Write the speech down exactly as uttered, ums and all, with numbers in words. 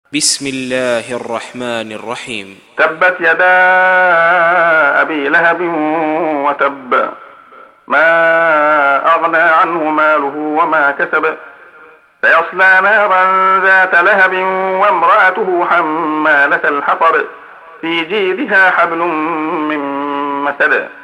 بسم الله الرحمن الرحيم. تبت يدا أبي لهب وتب، ما أغنى عنه ماله وما كسب، سيصلى نارا ذات لهب وامرأته حمالة الحطب، في جيدها حبل من مسد.